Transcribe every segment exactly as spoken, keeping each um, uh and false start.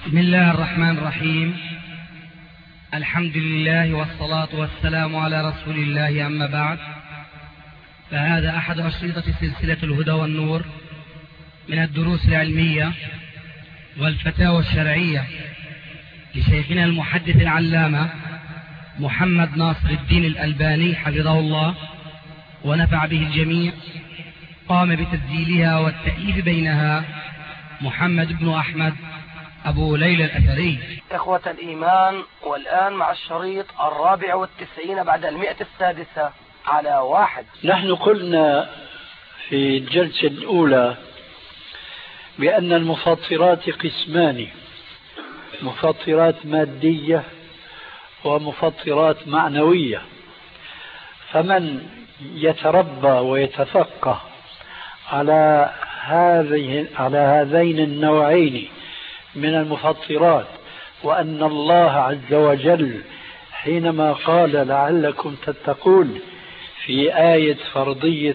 بسم الله الرحمن الرحيم. الحمد لله والصلاة والسلام على رسول الله، أما بعد، فهذا أحد أشرطة سلسلة الهدى والنور من الدروس العلمية والفتاوى الشرعية لشيخنا المحدث العلامة محمد ناصر الدين الألباني حفظه الله ونفع به الجميع. قام بتسجيلها والتأليف بينها محمد بن أحمد أبو ليلى الأثري. إخوة الإيمان، والآن مع الشريط الرابع والتسعين بعد المئة السادسة على واحد. نحن قلنا في الجلسة الأولى بأن المفطرات قسمان: مفطرات مادية ومفطرات معنوية. فمن يتربى ويتفقه على هذه على هذين النوعين من المفطرات، وأن الله عز وجل حينما قال لعلكم تتقون في آية فرضية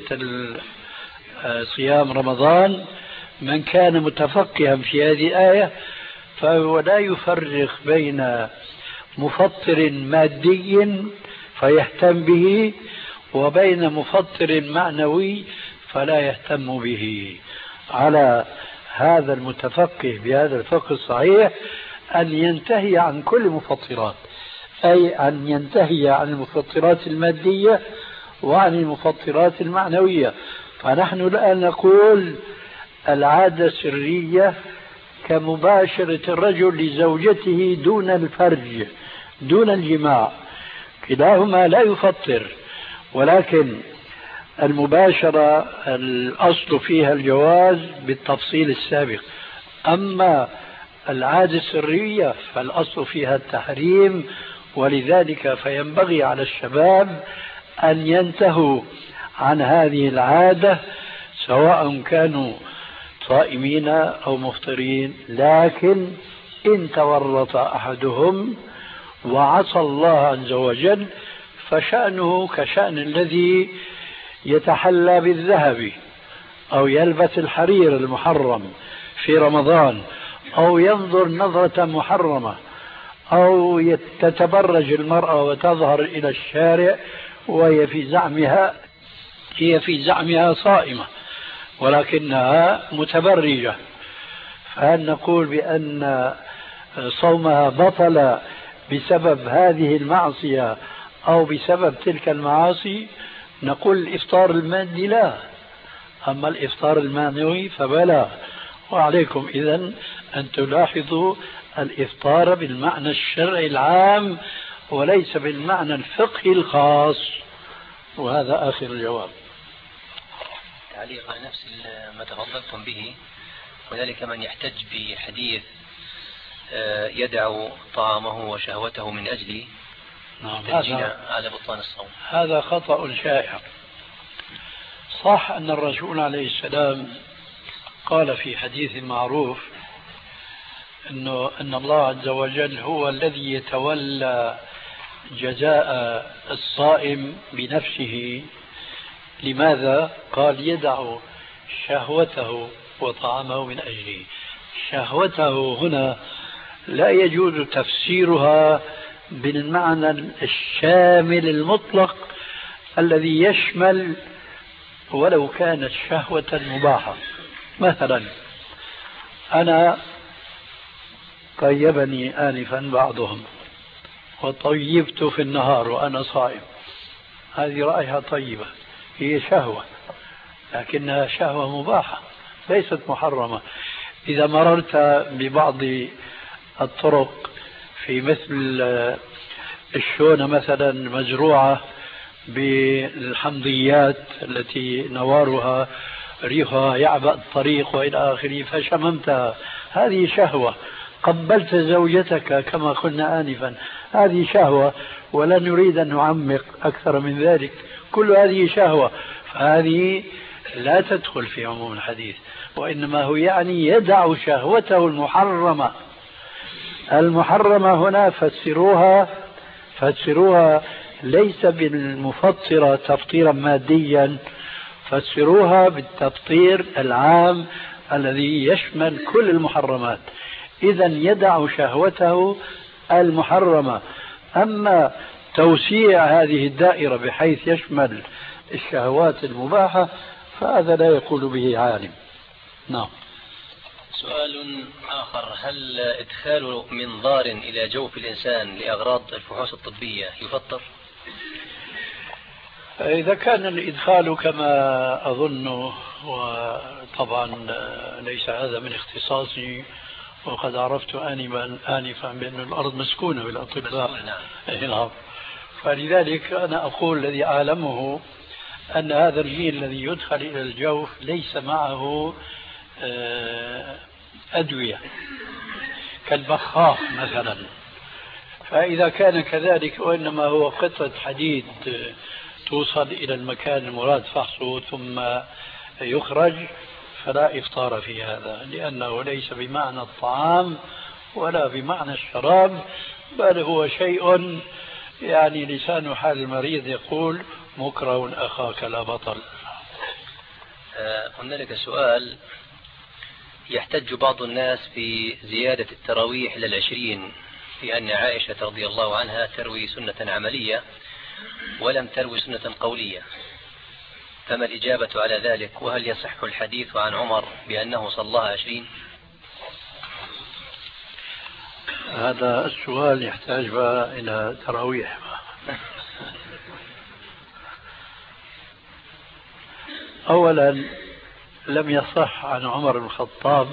صيام رمضان، من كان متفقها في هذه الآية فهو لا يفرق بين مفطر مادي فيهتم به وبين مفطر معنوي فلا يهتم به. على هذا المتفقه بهذا الفقه الصحيح أن ينتهي عن كل المفطرات، أي أن ينتهي عن المفطرات المادية وعن المفطرات المعنوية. فنحن الآن نقول العادة السرية كمباشرة الرجل لزوجته دون الفرج دون الجماع، كلاهما لا يفطر، ولكن المباشرة الأصل فيها الجواز بالتفصيل السابق. أما العادة السرية فالأصل فيها التحريم، ولذلك فينبغي على الشباب أن ينتهوا عن هذه العادة سواء كانوا صائمين أو مفطرين. لكن إن تورط أحدهم وعصى الله عز وجل فشأنه كشأن الذي يتحلى بالذهب أو يلبس الحرير المحرم في رمضان أو ينظر نظرة محرمة أو تتبرج المرأة وتظهر إلى الشارع وهي في زعمها هي في زعمها صائمة ولكنها متبرجة، فهل نقول بأن صومها بطل بسبب هذه المعصية أو بسبب تلك المعاصي؟ نقول الإفطار المادي لا، أما الإفطار المعنوي فبلا. وعليكم إذن أن تلاحظوا الإفطار بالمعنى الشرعي العام وليس بالمعنى الفقهي الخاص. وهذا آخر الجواب. تعليق على نفس ما تفضلتم به، وذلك من يحتج بحديث يدع طعامه وشهوته من أجل نعم هذا على بطلان الصوم. هذا خطأ شائع. صح أن الرسول عليه السلام قال في حديث معروف إنه أن الله عز وجل هو الذي يتولى جزاء الصائم بنفسه. لماذا؟ قال يدع شهوته وطعامه من أجله. شهوته هنا لا يجوز تفسيرها بالمعنى الشامل المطلق الذي يشمل ولو كانت شهوة مباحة. مثلا أنا طيبني آنفا بعضهم وطيبت في النهار وأنا صائم، هذه رأيها طيبة، هي شهوة لكنها شهوة مباحة ليست محرمة. إذا مررت ببعض الطرق في مثل الشونة مثلا مزروعة بالحمضيات التي نوارها ريحها يعبأ الطريق وإلى آخره فشممتها، هذه شهوة. قبلت زوجتك كما قلنا آنفا، هذه شهوة، ولا نريد أن نعمق أكثر من ذلك، كل هذه شهوة، فهذه لا تدخل في عموم الحديث، وإنما هو يعني يدع شهوته المحرمة. المحرمة هنا فسروها فسروها ليس بالمفطرة تفطيرا ماديا، فسروها بالتفطير العام الذي يشمل كل المحرمات. إذا يدع شهوته المحرمة. أما توسيع هذه الدائرة بحيث يشمل الشهوات المباحة فهذا لا يقول به عالم. نعم. سؤال آخر: هل إدخال منظار إلى جوف الإنسان لأغراض الفحوص الطبية يفطر؟ إذا كان الإدخال كما أظن، وطبعا ليس هذا من اختصاصي، وقد عرفت آنفا آنفا بأن الأرض مسكونة بالأطباء. نعم. فلذلك أنا أقول الذي أعلمه أن هذا الجيل الذي يدخل إلى الجوف ليس معه أدوية كالبخاخ مثلا. فإذا كان كذلك وإنما هو قطعة حديد توصل إلى المكان المراد فحصه ثم يخرج فلا إفطار في هذا، لأنه ليس بمعنى الطعام ولا بمعنى الشراب، بل هو شيء يعني لسان حال المريض يقول مكره أخاك لا بطل. قلنا لك سؤال: يحتج بعض الناس في زيادة التراويح إلى العشرين في أن عائشة رضي الله عنها تروي سنة عملية ولم تروي سنة قولية، فما الإجابة على ذلك؟ وهل يصح الحديث عن عمر بأنه صلاها عشرين؟ هذا السؤال يحتاج إلى تراويح. أولا لم يصح عن عمر بن الخطاب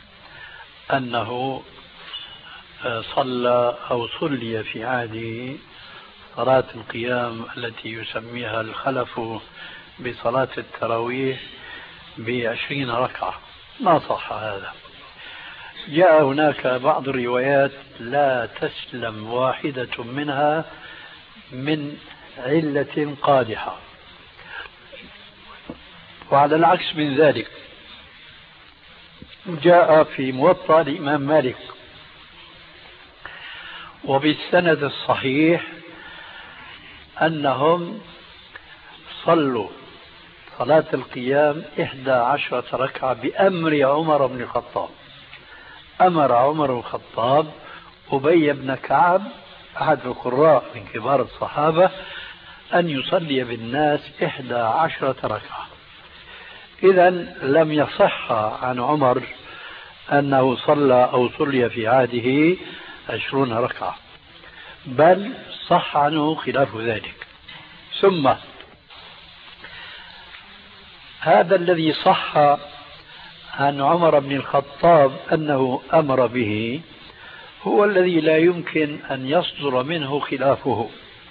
أنه صلى أو صلي في عهده صلاة القيام التي يسميها الخلف بصلاة التراويح بعشرين ركعة، ما صح هذا. جاء هناك بعض الروايات لا تسلم واحدة منها من علة قادحة. وعلى العكس من ذلك جاء في موطأ الإمام مالك وبالسند الصحيح أنهم صلوا صلاة القيام إحدى عشرة ركعة بأمر عمر بن الخطاب. أمر عمر بن الخطاب أبي بن كعب أحد القراء من كبار الصحابة أن يصلي بالناس إحدى عشرة ركعة. إذا لم يصح عن عمر أنه صلى أو صلي في عهده عشرون ركعة، بل صح عنه خلاف ذلك. ثم هذا الذي صح عن عمر بن الخطاب أنه أمر به هو الذي لا يمكن أن يصدر منه خلافه،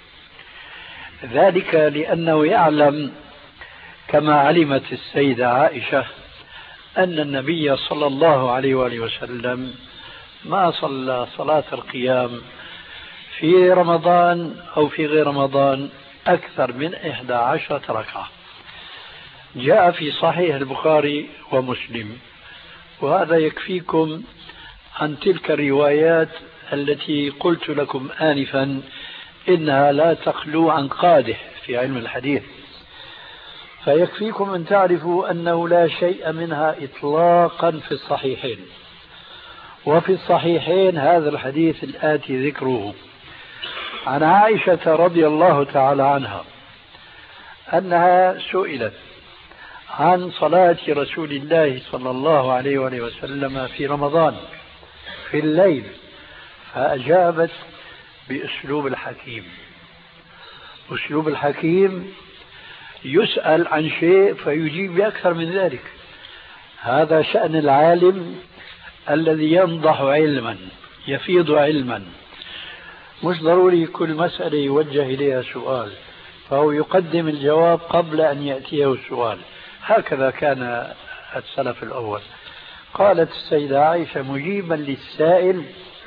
ذلك لأنه يعلم كما علمت السيدة عائشة أن النبي صلى الله عليه وآله وسلم ما صلى صلاة القيام في رمضان أو في غير رمضان أكثر من إحدى عشرة ركعة. جاء في صحيح البخاري ومسلم، وهذا يكفيكم عن تلك الروايات التي قلت لكم آنفا إنها لا تخلو عن قادح في علم الحديث، فيكفيكم أن تعرفوا أنه لا شيء منها إطلاقا في الصحيحين. وفي الصحيحين هذا الحديث الآتي ذكره عن عائشة رضي الله تعالى عنها أنها سئلت عن صلاة رسول الله صلى الله عليه وآله وسلم في رمضان في الليل، فأجابت بأسلوب الحكيم. أسلوب الحكيم يسأل عن شيء فيجيب بأكثر من ذلك. هذا شأن العالم الذي ينضح علما يفيض علما، مش ضروري كل مسألة يوجه إليها سؤال، فهو يقدم الجواب قبل أن يأتيه السؤال. هكذا كان السلف الأول. قالت السيدة عائشة مجيبا للسائل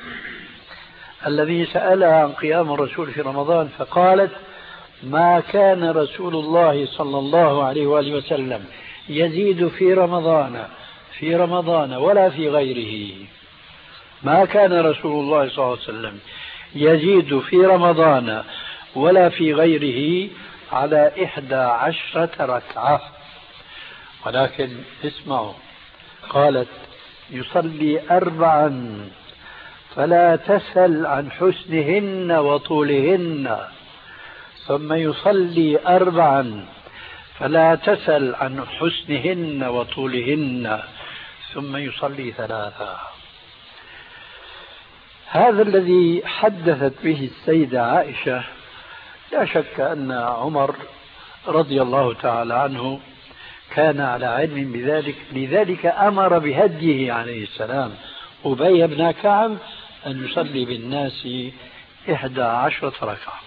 الذي سألها عن قيام الرسول في رمضان، فقالت ما كان رسول الله صلى الله عليه وآله وسلم يزيد في رمضان في رمضان ولا في غيره. ما كان رسول الله صلى الله عليه وسلم يزيد في رمضان ولا في غيره على إحدى عشرة ركعة، ولكن اسمعوا، قالت يصلي أربعا فلا تسل عن حسنهن وطولهن، ثم يصلي أربعا فلا تسل عن حسنهن وطولهن، ثم يصلي ثلاثا. هذا الذي حدثت به السيدة عائشة لا شك أن عمر رضي الله تعالى عنه كان على علم بذلك، لذلك أمر بهديه عليه السلام أبي بن كعب أن يصلي بالناس إحدى عشرة ركعة.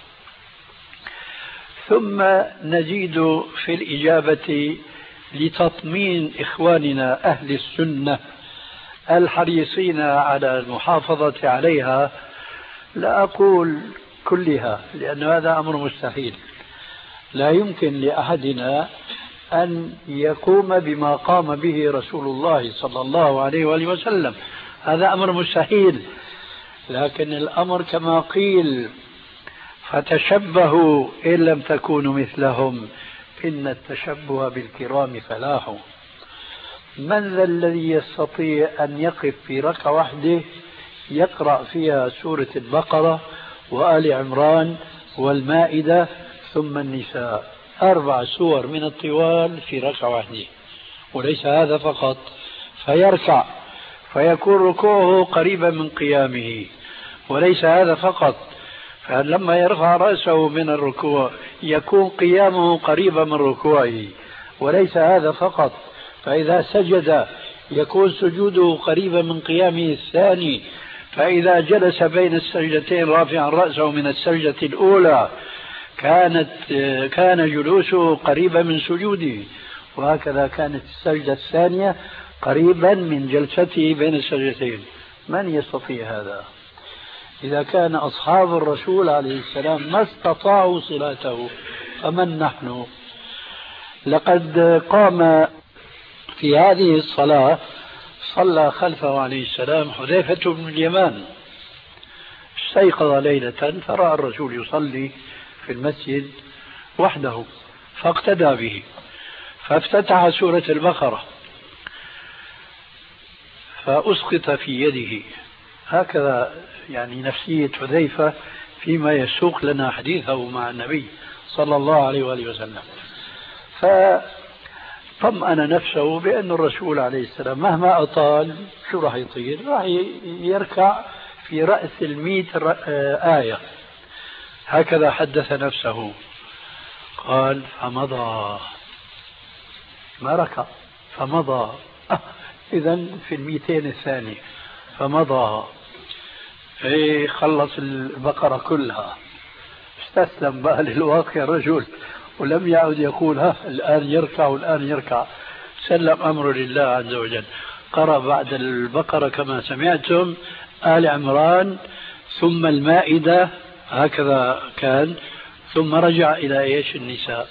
ثم نزيد في الإجابة لتطمين إخواننا أهل السنة الحريصين على المحافظة عليها، لا أقول كلها لأن هذا أمر مستحيل، لا يمكن لأحدنا أن يقوم بما قام به رسول الله صلى الله عليه وآله وسلم، هذا أمر مستحيل. لكن الأمر كما قيل فتشبهوا إن لم تكونوا مثلهم إن التشبه بالكرام فلاح. من ذا الذي يستطيع أن يقف في ركعة واحدة يقرأ فيها سورة البقرة وآل عمران والمائدة ثم النساء، أربع سور من الطوال في ركعة واحدة؟ وليس هذا فقط، فيركع فيكون ركوعه قريبا من قيامه، وليس هذا فقط، فلما يرفع رأسه من الركوع يكون قيامه قريبا من ركوعه، وليس هذا فقط، فإذا سجد يكون سجوده قريبا من قيامه الثاني، فإذا جلس بين السجدتين رافعا رأسه من السجدة الأولى كانت كان جلوسه قريبا من سجوده، وهكذا كانت السجدة الثانية قريبا من جلسته بين السجدتين. من يستطيع هذا؟ إذا كان أصحاب الرسول عليه السلام ما استطاعوا صلاته فمن نحن؟ لقد قام في هذه الصلاة صلى خلفه عليه السلام حذيفة بن اليمان، استيقظ ليلة فرأى الرسول يصلي في المسجد وحده فاقتدى به، فافتتح سورة البقرة فأسقط في يده. هكذا يعني نفسية حذيفة فيما يسوق لنا حديثه مع النبي صلى الله عليه وآله وسلم. فطمأن نفسه بأن الرسول عليه السلام مهما أطال شو راح يطير؟ راح يركع في رأس المئة آية. هكذا حدث نفسه. قال فمضى، ما ركع فمضى، إذن في المئتين الثاني فمضى، ايه خلص البقرة كلها، استسلم بقى للواقع الرجل ولم يعد يقول ها الآن يركع والآن يركع، سلم أمره لله عز وجل. قرأ بعد البقرة كما سمعتم آل عمران ثم المائدة، هكذا كان، ثم رجع إلى إيش؟ النساء.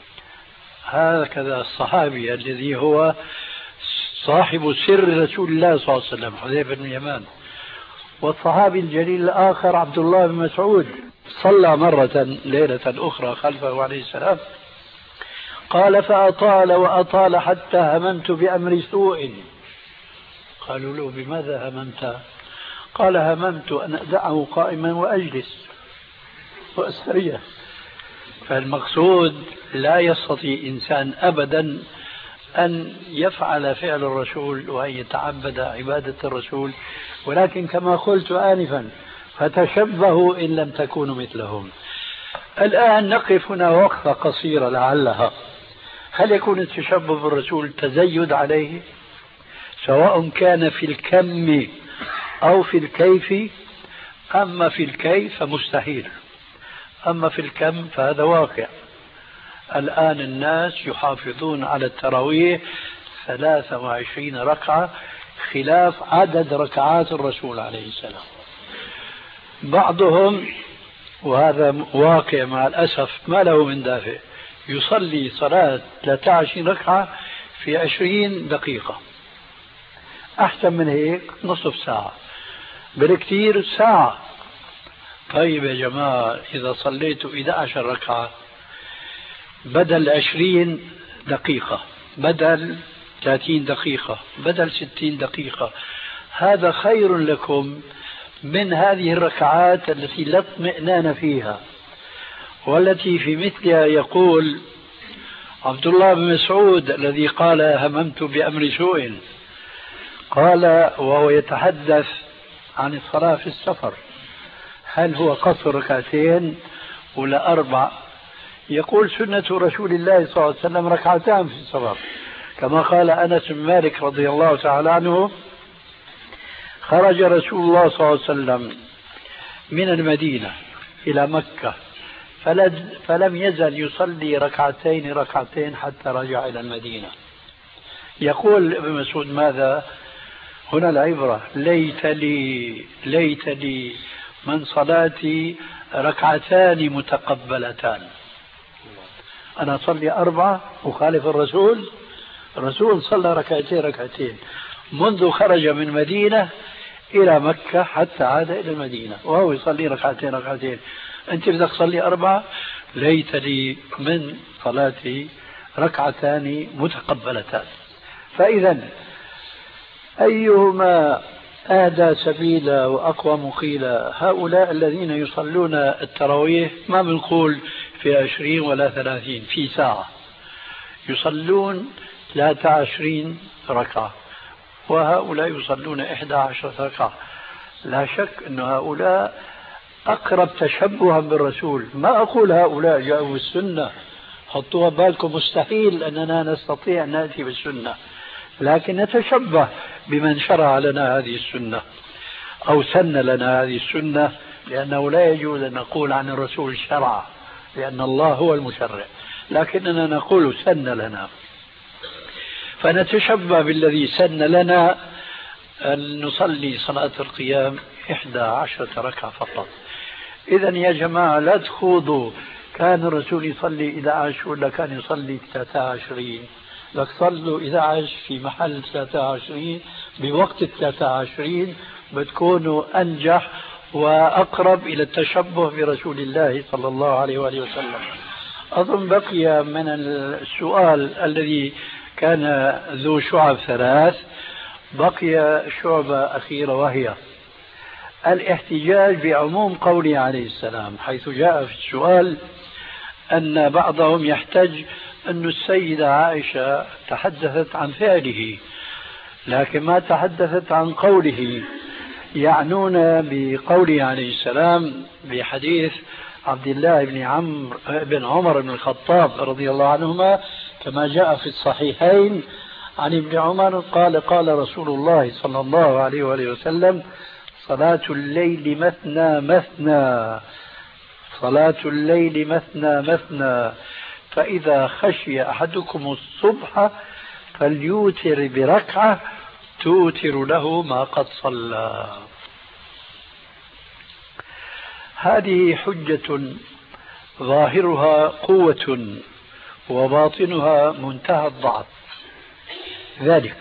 هكذا الصحابي الذي هو صاحب سر رسول الله صلى الله عليه وسلم حذيفة بن اليمان. والصحابي الجليل الآخر عبد الله بن مسعود صلى مرة ليلة أخرى خلفه عليه السلام، قال فأطال وأطال حتى هممت بأمر سوء. قالوا له بماذا هممت؟ قال هممت أن أدعه قائما وأجلس وأستريح. فالمقصود لا يستطيع إنسان أبدا أن يفعل فعل الرسول وأن يتعبد عبادة الرسول، ولكن كما قلت آنفا فتشبهوا إن لم تكونوا مثلهم. الآن نقف هنا وقفة قصيرة لعلها. هل يكون التشبه بالرسول تزيد عليه سواء كان في الكم أو في الكيف؟ أما في الكيف فمستحيل، أما في الكم فهذا واقع. الآن الناس يحافظون على التراويح ثلاثة وعشرين ركعة خلاف عدد ركعات الرسول عليه السلام. بعضهم وهذا واقع مع الأسف ما له من دافع يصلي صلاة ثلاثة وعشرين ركعة في عشرين دقيقة، أحسن من هيك نصف ساعة، بالكثير ساعة. طيب يا جماعة إذا صليت إحدى عشرة ركعة بدل عشرين دقيقة بدل ثلاثين دقيقة بدل ستين دقيقة، هذا خير لكم من هذه الركعات التي لا اطمئنان فيها، والتي في مثلها يقول عبد الله بن مسعود الذي قال هممت بأمر سوء، قال وهو يتحدث عن الصلاة في السفر هل هو قصر ركعتين ولا أربع؟ يقول سنة رسول الله صلى الله عليه وسلم ركعتان في السفر، كما قال أنس بن مالك رضي الله تعالى عنه خرج رسول الله صلى الله عليه وسلم من المدينة إلى مكة فلم يزل يصلي ركعتين ركعتين حتى رجع إلى المدينة. يقول ابن مسعود ماذا؟ هنا العبرة ليت لي ليت لي من صلاتي ركعتان متقبلتان. أنا أصلي أربعة أخالف الرسول، الرسول صلى ركعتين ركعتين منذ خرج من مدينة إلى مكة حتى عاد إلى المدينة وهو يصلي ركعتين ركعتين. أنت بدك تصلي أربعة، ليت لي من صلاتي ركعتان متقبلتان. فإذا أيهما أهدى سبيلا وأقوى مقيلا؟ هؤلاء الذين يصلون التراويح ما بنقول في عشرين ولا ثلاثين، في ساعة يصلون ثلاثة وعشرين ركعة، وهؤلاء يصلون إحدى عشرة ركعة. لا شك أن هؤلاء أقرب تشبها بالرسول. ما أقول هؤلاء جاءوا بالسنة، حطوها بالكم، مستحيل أننا نستطيع أن نأتي بالسنة، لكن نتشبه بمن شرع لنا هذه السنة أو سن لنا هذه السنة، لأنه لا يجوز أن نقول عن الرسول شرع، لأن الله هو المشرع، لكننا نقول سن لنا، فنتشبه بالذي سن لنا أن نصلي صلاة القيام إحدى عشرة ركعة فقط. إذا يا جماعة لا تخوضوا كان الرسول يصلي إحدى عشر ولا كان يصلي ثلاثة وعشرين، لك صلوا إحدى عشر في محل ثلاثة وعشرين بوقت ثلاثة وعشرين، بتكونوا أنجح وأقرب إلى التشبه برسول الله صلى الله عليه وآله وسلم. أظن بقي من السؤال الذي كان ذو شعب ثلاث، بقي شعبة أخيرة وهي الاحتجاج بعموم قوله عليه السلام، حيث جاء في السؤال أن بعضهم يحتج أن السيدة عائشة تحدثت عن فعله لكن ما تحدثت عن قوله، يعنون بقوله عليه السلام بحديث عبد الله بن عمرو بن عمر بن الخطاب رضي الله عنهما كما جاء في الصحيحين عن ابن عمر قال قال رسول الله صلى الله عليه وآله وسلم صلاة الليل مثنى مثنى صلاة الليل مثنى مثنى فإذا خشي أحدكم الصبح فليوتر بركعة توتر له ما قد صلى. هذه حجة ظاهرها قوة وباطنها منتهى الضعف ذلك.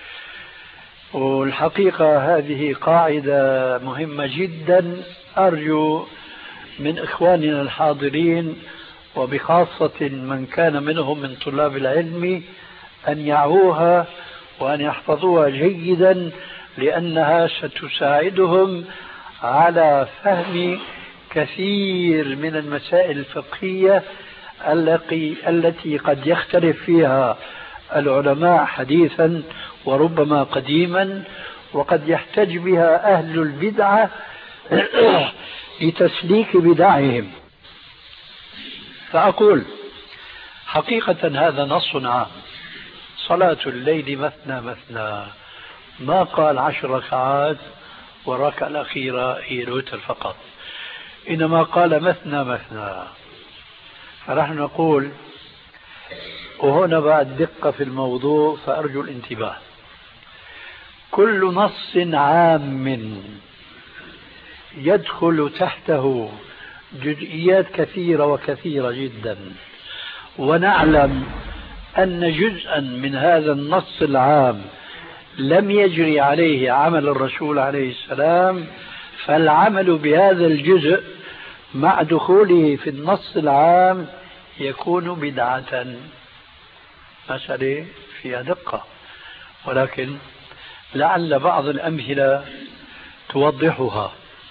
والحقيقة هذه قاعدة مهمة جدا، أرجو من إخواننا الحاضرين وبخاصة من كان منهم من طلاب العلم أن يعوها وأن يحفظوها جيدا، لأنها ستساعدهم على فهم كثير من المسائل الفقهية التي التي قد يختلف فيها العلماء حديثا وربما قديما، وقد يحتج بها أهل البدعة لتسليك بدعهم. فأقول حقيقة هذا نص عام، صلاة الليل مثنى مثنى، ما قال عشر ركعات والركعة الأخيرة هي الوتر فقط، إنما قال مثنى مثنى. فنحن نقول، وهنا بعد دقة في الموضوع فأرجو الانتباه، كل نص عام يدخل تحته جزئيات كثيرة وكثيرة جدا، ونعلم أن جزءا من هذا النص العام لم يجري عليه عمل الرسول عليه السلام، فالعمل بهذا الجزء مع دخوله في النص العام يكون بدعة. مسألة فيها دقة، ولكن لعل بعض الأمثلة توضحها.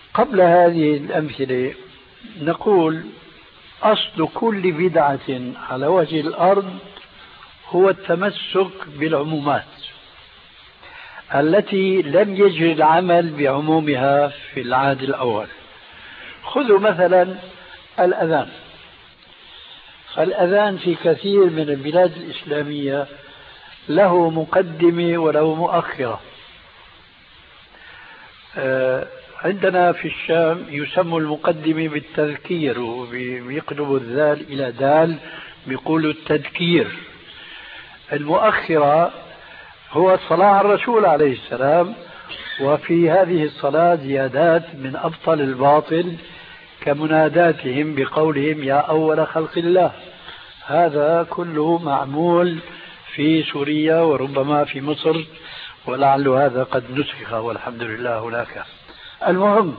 قبل هذه الأمثلة نقول أصل كل بدعة على وجه الأرض هو التمسك بالعمومات التي لم يجري العمل بعمومها في العهد الأول. خذوا مثلا الأذان. فالأذان في كثير من البلاد الإسلامية له مقدمة وله مؤخرة. عندنا في الشام يسمى المقدمة بالتذكير ويقلب الذال إلى دال بيقولوا التذكير. المؤخرة هو الصلاة على الرسول عليه السلام، وفي هذه الصلاة زيادات من أبطل الباطل كمناداتهم بقولهم يا أول خلق الله. هذا كله معمول في سوريا وربما في مصر، ولعل هذا قد نسخ والحمد لله هناك. المهم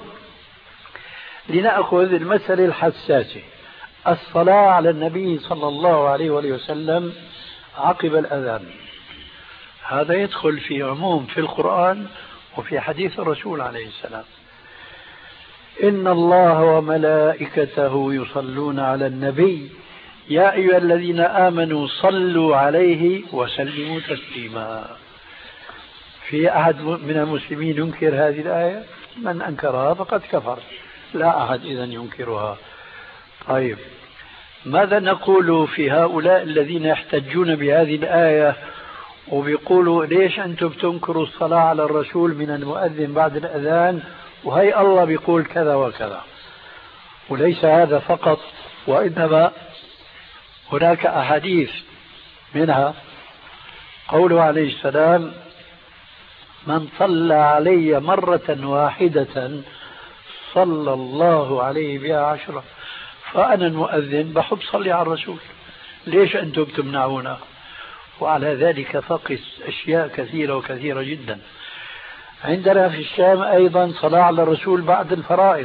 لنأخذ المسألة الحساسة، الصلاة على النبي صلى الله عليه وآله وسلم عقب الأذان. هذا يدخل في عموم في القرآن وفي حديث الرسول عليه السلام. إن الله وملائكته يصلون على النبي يا أيها الذين آمنوا صلوا عليه وسلموا تسليما. في أحد من المسلمين ينكر هذه الآية؟ من أنكرها فقد كفر، لا أحد إذن ينكرها. طيب ماذا نقول في هؤلاء الذين يحتجون بهذه الآية وبيقولوا ليش أنتم بتنكروا الصلاة على الرسول من المؤذن بعد الأذان وهي الله بيقول كذا وكذا؟ وليس هذا فقط، وإنما هناك أحاديث منها قوله عليه السلام من صلى علي مرة واحدة صلى الله عليه بها عشرة. فأنا المؤذن بحب صلي على الرسول، ليش أنتم تمنعونا؟ وعلى ذلك فقس أشياء كثيرة وكثيرة جدا. عندنا في الشام أيضا صلاة على الرسول بعد الفرائض،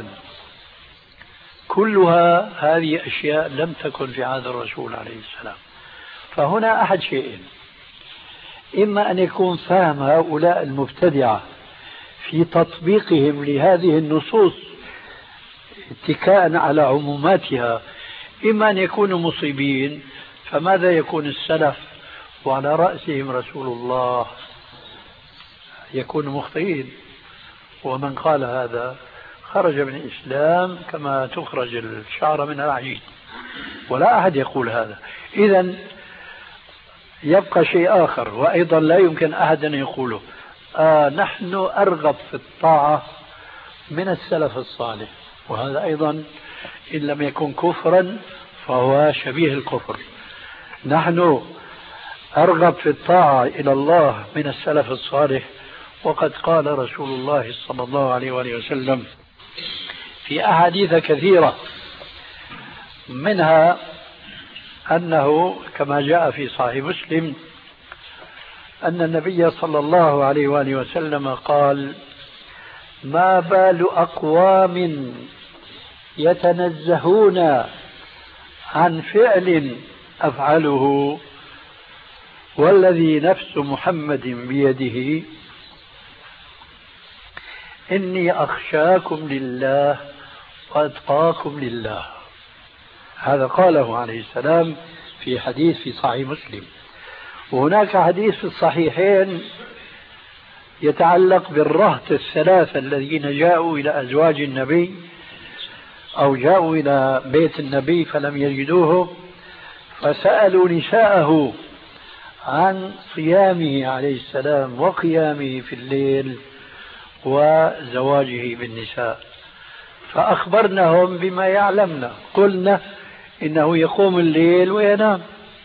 كلها هذه أشياء لم تكن في عهد الرسول عليه السلام. فهنا أحد شيئين، إما أن يكون فهم هؤلاء المبتدعة في تطبيقهم لهذه النصوص اتكاء على عموماتها، إما أن يكونوا مصيبين. فماذا يكون السلف وعلى رأسهم رسول الله يكونوا مخطئين؟ ومن قال هذا خرج من الإسلام كما تخرج الشعر من العجين، ولا أحد يقول هذا. إذن يبقى شيء آخر وأيضا لا يمكن أحد أن يقوله، آه نحن أرغب في الطاعة من السلف الصالح، وهذا أيضا إن لم يكن كفرا فهو شبيه الكفر. نحن أرغب في الطاعة إلى الله من السلف الصالح، وقد قال رسول الله صلى الله عليه وآله وسلم في أحاديث كثيرة، منها أنه كما جاء في صحيح مسلم أن النبي صلى الله عليه وآله وسلم قال ما بال أقوام يتنزهون عن فعل أفعله والذي نفس محمد بيده إني أخشاكم لله وأتقاكم لله. هذا قاله عليه السلام في حديث في صحيح مسلم. وهناك حديث في الصحيحين يتعلق بالرهط الثلاثة الذين جاءوا إلى أزواج النبي أو جاءوا إلى بيت النبي فلم يجدوه، فسألوا نساءه عن صيامه عليه السلام وقيامه في الليل وزواجه بالنساء، فأخبرناهم بما يعلمنا. قلنا إنه يقوم الليل وينام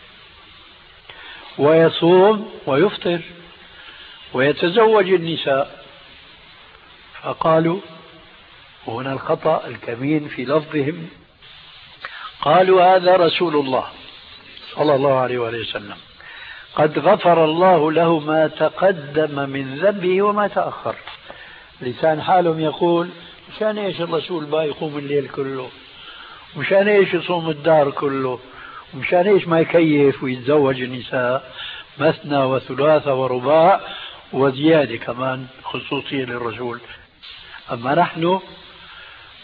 ويصوم ويفطر ويتزوج النساء. فقالوا، وهنا الخطأ الكمين في لفظهم، قالوا هذا رسول الله صلى الله عليه وآله وسلم قد غفر الله له ما تقدم من ذنبه وما تأخر. لسان حالهم يقول مشان ايش الرسول با يقوم الليل كله، ومشان ايش يصوم الدار كله، ومشان ايش ما يكيف ويتزوج النساء مثنى وثلاثة ورباع وزيادة كمان خصوصية للرسول. أما نحن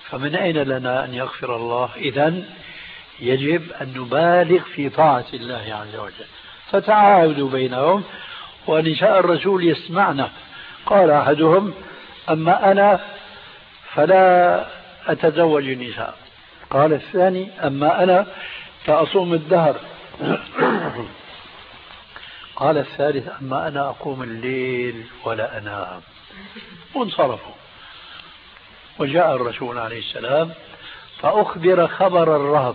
فمن أين لنا أن يغفر الله؟ إذن يجب أن نبالغ في طاعة الله عز وجل. فتعاهدوا بينهم، ونساء الرسول يسمعنا. قال أحدهم: أما أنا فلا أتزوج النساء. قال الثاني: أما أنا فأصوم الدهر. قال الثالث: أما أنا أقوم الليل ولا أنام. وانصرفوا. وجاء الرسول عليه السلام فأخبر خبر الرهب،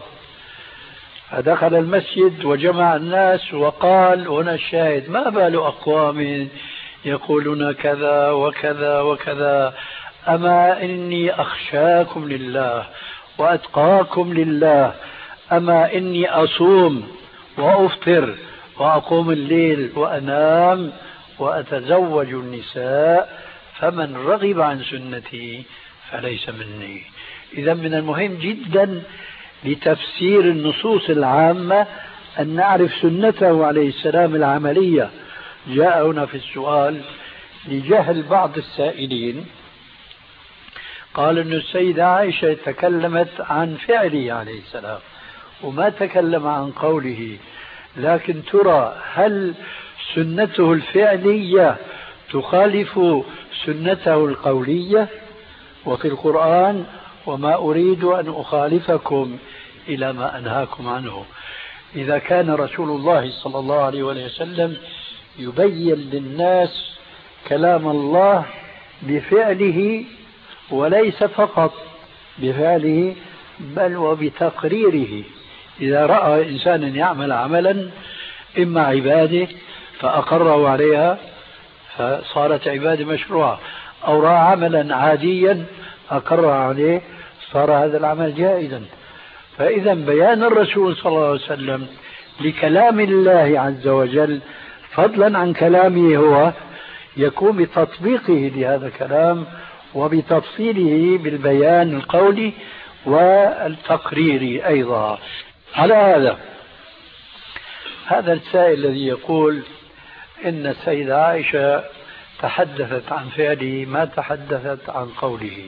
فدخل المسجد وجمع الناس وقال: هنا الشاهد: ما بال أقوام يقولون كذا وكذا وكذا، أما إني أخشاكم لله وأتقاكم لله، أما إني أصوم وأفطر وأقوم الليل وأنام وأتزوج النساء، فمن رغب عن سنتي فليس مني. إذا من المهم جدا لتفسير النصوص العامة أن نعرف سنته عليه السلام العملية. جاء هنا في السؤال لجهل بعض السائلين، قال أن السيدة عائشة تكلمت عن فعله عليه السلام وما تكلم عن قوله، لكن ترى هل سنته الفعلية تخالف سنته القولية؟ وفي القرآن: وما أريد أن أخالفكم إلى ما أنهاكم عنه. إذا كان رسول الله صلى الله عليه وسلم يبين للناس كلام الله بفعله، وليس فقط بفعله بل وبتقريره. إذا رأى إنسانا يعمل عملا إما عبادة فأقره عليها فصارت عبادة مشروعة، أو رأى عملا عاديا أقر عليه صار هذا العمل جائزا. فإذا بيان الرسول صلى الله عليه وسلم لكلام الله عز وجل فضلا عن كلامه هو يكون بتطبيقه لهذا الكلام وبتفصيله بالبيان القولي والتقريري أيضا. على هذا هذا السائل الذي يقول إن السيدة عائشة تحدثت عن فعله ما تحدثت عن قوله،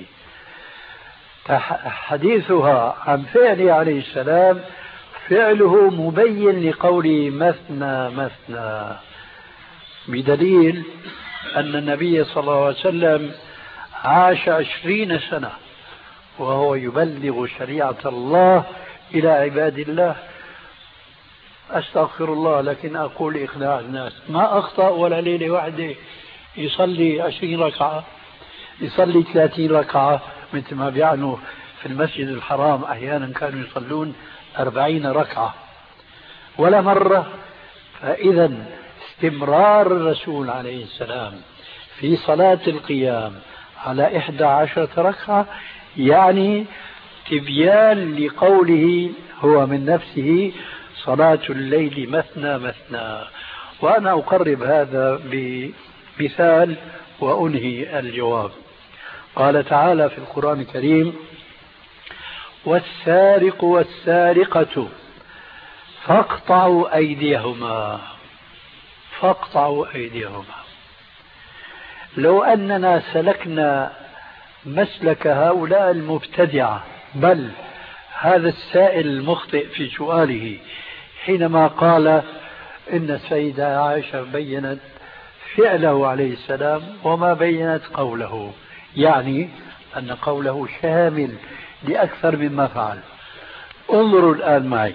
حديثها عن فعله عليه السلام فعله مبين لقوله مثنى مثنى، بدليل أن النبي صلى الله عليه وسلم عاش عشرين سنة وهو يبلغ شريعة الله إلى عباد الله. أستغفر الله، لكن أقول إقناع الناس ما أخطأ ولا ليلة واحدة يصلي عشرين ركعة، يصلي ثلاثين ركعة، مثل ما بيعنوا في المسجد الحرام أحيانا كانوا يصلون أربعين ركعة ولا مرة. فإذا استمرار الرسول عليه السلام في صلاة القيام على إحدى عشرة ركعة يعني تبيان لقوله هو من نفسه صلاة الليل مثنى مثنى. وأنا أقرب هذا بمثال وأنهي الجواب. قال تعالى في القرآن الكريم: والسارق والسارقة فاقطعوا أيديهما فاقطعوا أيديهما. لو أننا سلكنا مسلك هؤلاء المبتدعة، بل هذا السائل المخطئ في سؤاله حينما قال إن السيدة عائشة بيّنت فعله عليه السلام وما بيّنت قوله، يعني أن قوله شامل لأكثر مما فعل. انظروا الآن معي،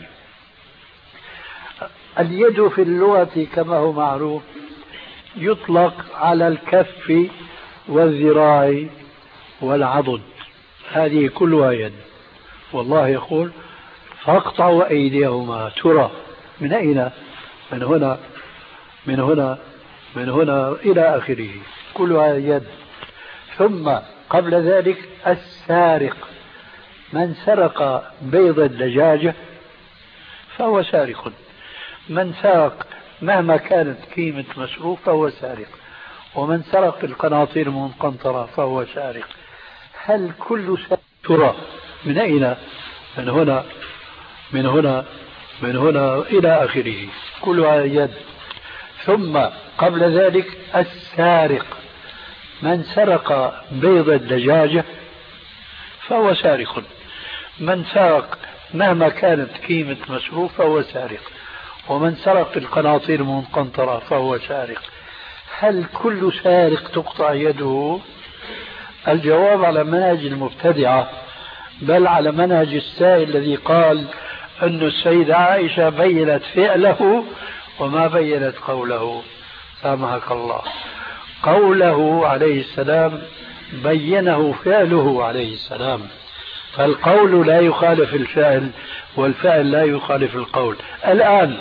اليد في اللغة كما هو معروف يطلق على الكف والذراع والعضد، هذه كلها يد. والله يقول فاقطعوا أيديهما، ترى من أين؟ من هنا من هنا من هنا إلى آخره، كلها يد. ثم قبل ذلك السارق، من سرق بيض الدجاجة فهو سارق، من سرق مهما كانت قيمة مسروق فهو سارق، ومن سرق القناطير المنقنطرة فهو سارق. هل كل سارق ترى من أين؟ من هنا من هنا من هنا إلى آخره، كلها يد. ثم قبل ذلك السارق، من سرق بيض الدجاجة فهو سارق. من سرق مهما كانت قيمة مصروف فهو سارق، ومن سرق القناطير المنقنطرة فهو سارق. هل كل سارق تقطع يده؟ الجواب على منهج المبتدعة، بل على منهج السائل الذي قال أن السيدة عائشة بينت فعله وما بينت قوله. سامحك الله، قوله عليه السلام بينه فعله عليه السلام، فالقول لا يخالف الفعل والفعل لا يخالف القول. الآن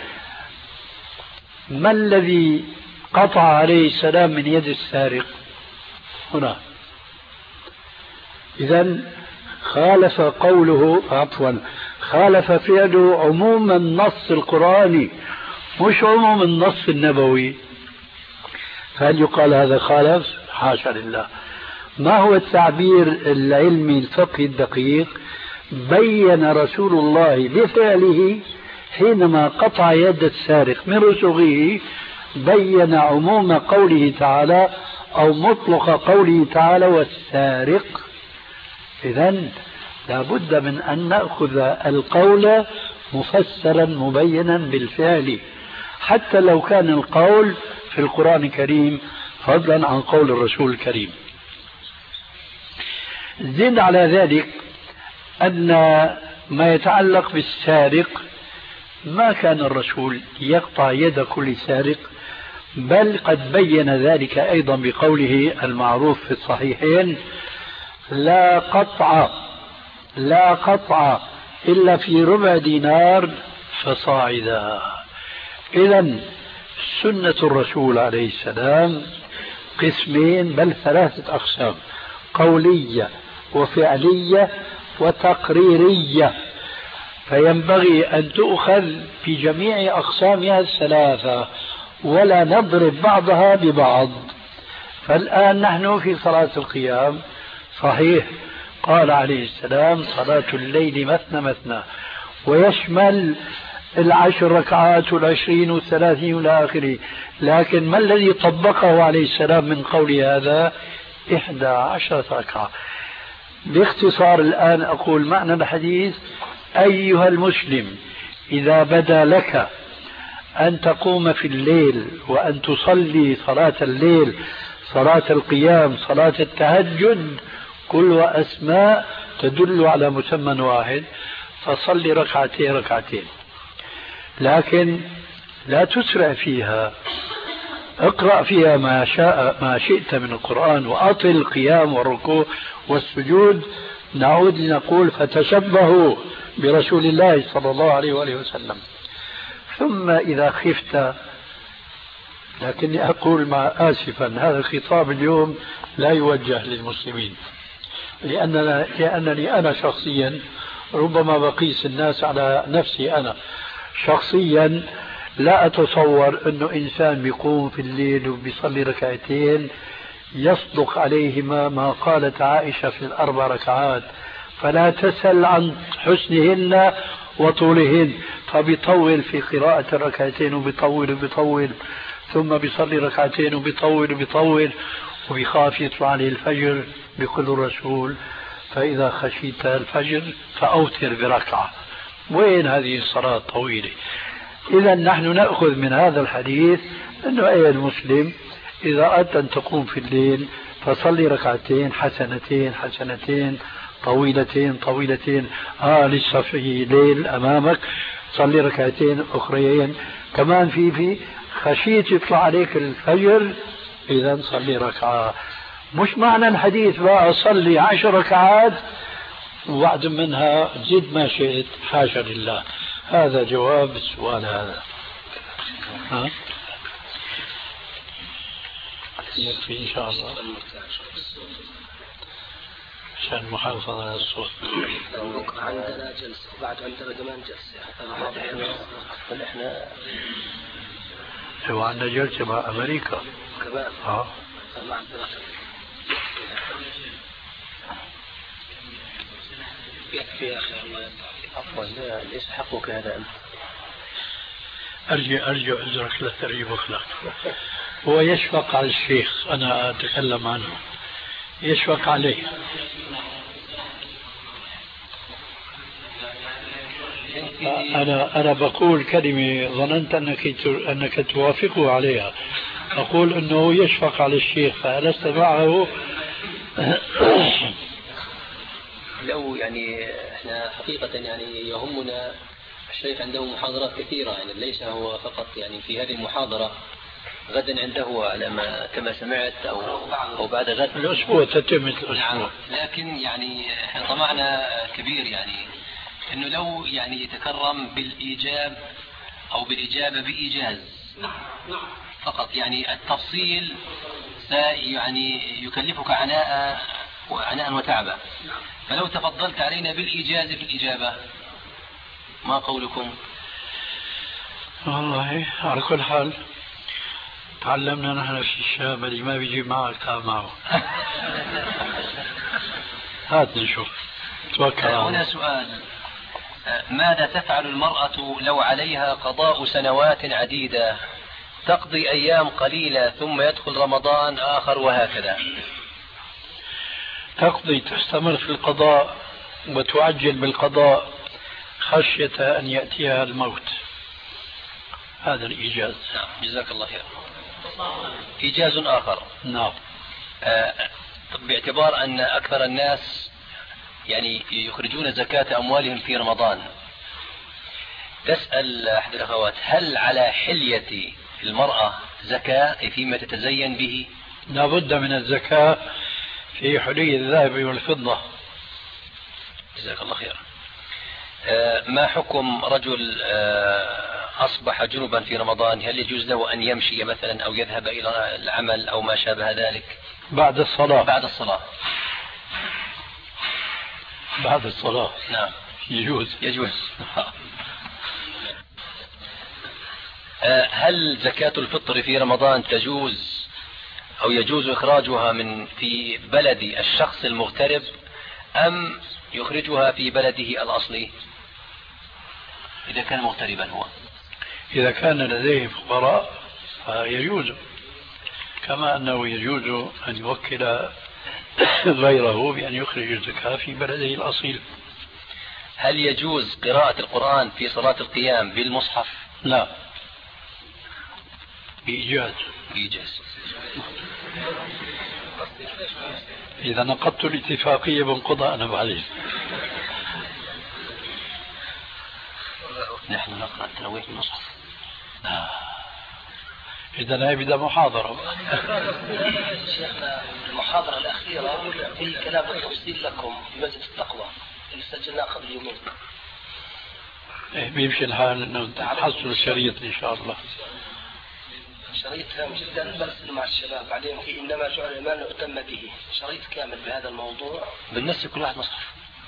ما الذي قطع عليه السلام من يد السارق؟ هنا. إذن خالف قوله عفوا خالف فعله عموم النص القرآني مش عموم النص النبوي. فهل يقال هذا خالف؟ حاشا لله. ما هو التعبير العلمي الفقهي الدقيق؟ بين رسول الله بفعله حينما قطع يد السارق من رسغه، بين عموم قوله تعالى أو مطلق قوله تعالى والسارق. إذن لابد من أن نأخذ القول مفسرا مبينا بالفعل، حتى لو كان القول في القرآن الكريم فضلا عن قول الرسول الكريم. زد على ذلك أن ما يتعلق بالسارق ما كان الرسول يقطع يد كل سارق، بل قد بين ذلك أيضا بقوله المعروف في الصحيحين: لا قطع لا قطع إلا في ربع دينار فصاعدا. إذن سنة الرسول عليه السلام قسمين بل ثلاثة أقسام: قولية وفعلية وتقريرية، فينبغي أن تؤخذ في جميع أقسامها الثلاثة ولا نضرب بعضها ببعض. فالآن نحن في صلاة القيام، صحيح قال عليه السلام: صلاة الليل مثنى مثنى، ويشمل العشر ركعات والعشرين والثلاثين والى آخره. لكن ما الذي طبقه عليه السلام من قول هذا؟ إحدى عشرة ركعة. باختصار الآن أقول معنى الحديث: أيها المسلم، إذا بدا لك أن تقوم في الليل وأن تصلي صلاة الليل، صلاة القيام، صلاة التهجد، كل أسماء تدل على مسمى واحد، فصلي ركعتين ركعتين، لكن لا تسرع فيها، اقرأ فيها ما شاء ما شئت من القرآن، وأطل القيام والركوع والسجود. نعود لنقول: فتشبهوا برسول الله صلى الله عليه وآله وسلم. ثم إذا خفت، لكني أقول مع آسفا هذا الخطاب اليوم لا يوجه للمسلمين، لأننا لأنني أنا شخصيا ربما بقيس الناس على نفسي. أنا شخصيا لا أتصور أنه إنسان بيقوم في الليل وبيصلي ركعتين يصدق عليهما ما قالت عائشة في الأربع ركعات: فلا تسل عن حسنهن وطولهن، فبيطول في قراءة الركعتين وبيطول وبيطول، ثم بيصلي ركعتين وبيطول وبيطول، وبيخاف يطلع عليه الفجر. بيقول الرسول: فإذا خشيت الفجر فأوتر بركعة. وين هذه الصلاة طويلة؟ إذا نحن نأخذ من هذا الحديث أنه أي المسلم إذا أردت أن تقوم في الليل فصلي ركعتين حسنتين حسنتين طويلتين طويلتين. آه لسه في ليل أمامك، صلي ركعتين أخرين كمان. في في خشيت يطلع عليك الفجر، إذا صلي ركعة. مش معنى الحديث بقى صلي عشر ركعات وبعد منها زد ما شئت، حاشا لله. هذا جواب السؤال هذا. ها؟ يكفي إن شاء الله عشان المحافظة على الصوت. عندنا جلسة وبعد عندنا كمان جلسة. احنا هو عندنا جلسة مع أمريكا كمان. اه يكفي يا أخي الله يرضى. عفوا، ليس حقك هذا أنت. أرجع أرجع أزرك لا ترجع أخلاق. هو يشفق على الشيخ، أنا أتكلم عنه، يشفق عليه. أنا أنا بقول كلمة ظننت أنك أنك توافقه عليها. أقول أنه يشفق على الشيخ، فألست معه؟ لو يعني احنا حقيقة يعني يهمنا الشيخ عنده محاضرات كثيرة، يعني ليس هو فقط يعني في هذه المحاضرة، غدا عنده على ما كما سمعت أو أو بعد غد الأسبوع تتم الأسبوع. نعم. لكن يعني احنا طمعنا كبير، يعني إنه لو يعني يتكرم بالإيجاب أو بالإجابة بإيجاز فقط، يعني التفصيل يعني يكلفك عناء وعناء وتعبا، فلو تفضلت علينا بالإيجاز في الإجابة ما قولكم؟ والله على كل حال تعلمنا نحن في الشام اللي ما بيجي معك تعال معه. هات نشوف. توكل. هنا سؤال: ماذا تفعل المرأة لو عليها قضاء سنوات عديدة، تقضي أيام قليلة ثم يدخل رمضان آخر وهكذا؟ تقضي، تستمر في القضاء وتعجل بالقضاء خشية أن يأتيها الموت. هذا الإيجاز. نعم. جزاك الله خير. إيجاز آخر. نعم. آه باعتبار أن أكثر الناس يعني يخرجون زكاة أموالهم في رمضان، تسأل أحد الأخوات: هل على حلية المرأة زكاة فيما تتزين به؟ لا بد من الزكاة في حلي الذهب والفضة. جزاك الله خير. آه ما حكم رجل آه أصبح جنبا في رمضان، هل يجوز له أن يمشي مثلا أو يذهب إلى العمل أو ما شابه ذلك؟ بعد الصلاة. بعد الصلاة. بعد الصلاة. نعم. يجوز. يجوز. هل زكاة الفطر في رمضان تجوز أو يجوز إخراجها من في بلد الشخص المغترب أم يخرجها في بلده الأصلي إذا كان مغتربا هو؟ إذا كان لديه فقراء فيجوز، كما أنه يجوز أن يوكل غيره بأن يخرج الزكاة في بلده الأصيل. هل يجوز قراءة القرآن في صلاة القيام بالمصحف؟ لا، بإيجاز. بإيجاز. إذا نقضت الاتفاقية بانقضى أنا بعدين. نحن نقرأ التراويح بالمصحف. آه. إذا هي بدها محاضرة. شيخنا المحاضرة الأخيرة في كلام التفصيل لكم في مسجد التقوى اللي سجلناه قبل يومين. إيه بيمشي الحال إنه تحصل الشريط إن شاء الله. شريط هام جدا برسل مع الشباب بعدين في إنما جعل المال يؤتم به، شريط كامل بهذا الموضوع بالنسبة كل واحد مصحف.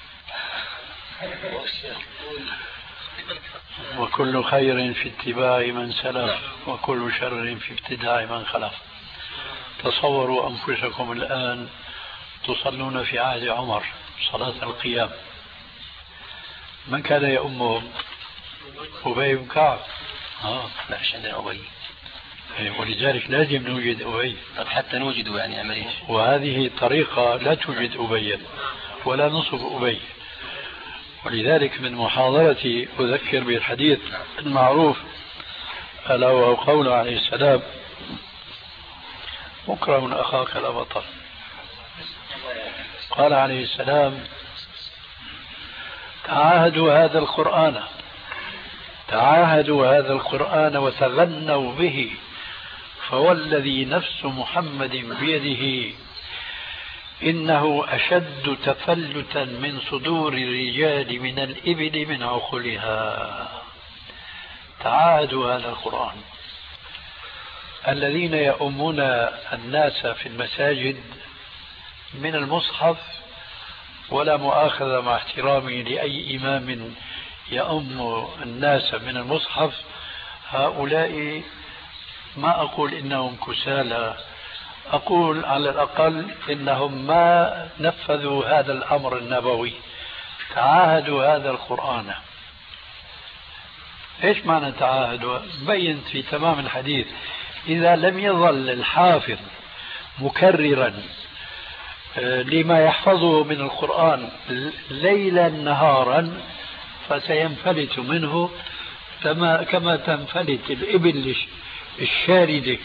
وكل خير في اتباع من سلف وكل شر في ابتداع من خلف. تصوروا أنفسكم الآن تصلون في عهد عمر صلاة القيام، من كان يؤمهم؟ أبي بن كعب. آه ما فيش عندنا أبي، ولذلك لازم نوجد أبي. طب حتى نوجده يعني عملية. وهذه طريقة لا توجد أبي ولا نصب أبي. ولذلك من محاضرتي أذكر بالحديث المعروف ألا وهو قوله عليه السلام: مكرم أخاك لا بطل. قال عليه السلام: تعاهدوا هذا القرآن تعاهدوا هذا القرآن وتغنوا به، فوالذي نفس محمد بيده إنه أشد تفلتا من صدور الرجال من الإبل من عقلها. تعاهدوا هذا القرآن. الذين يؤمون الناس في المساجد من المصحف، ولا مؤاخذة مع احترامي لأي إمام يؤم الناس من المصحف، هؤلاء ما أقول إنهم كسالى، أقول على الأقل إنهم ما نفذوا هذا الأمر النبوي. تعاهدوا هذا القرآن. إيش معنى تعاهدوا؟ بينت في تمام الحديث: إذا لم يظل الحافظ مكررا لما يحفظه من القرآن ليلا نهارا فسينفلت منه كما تنفلت الإبل الشاردة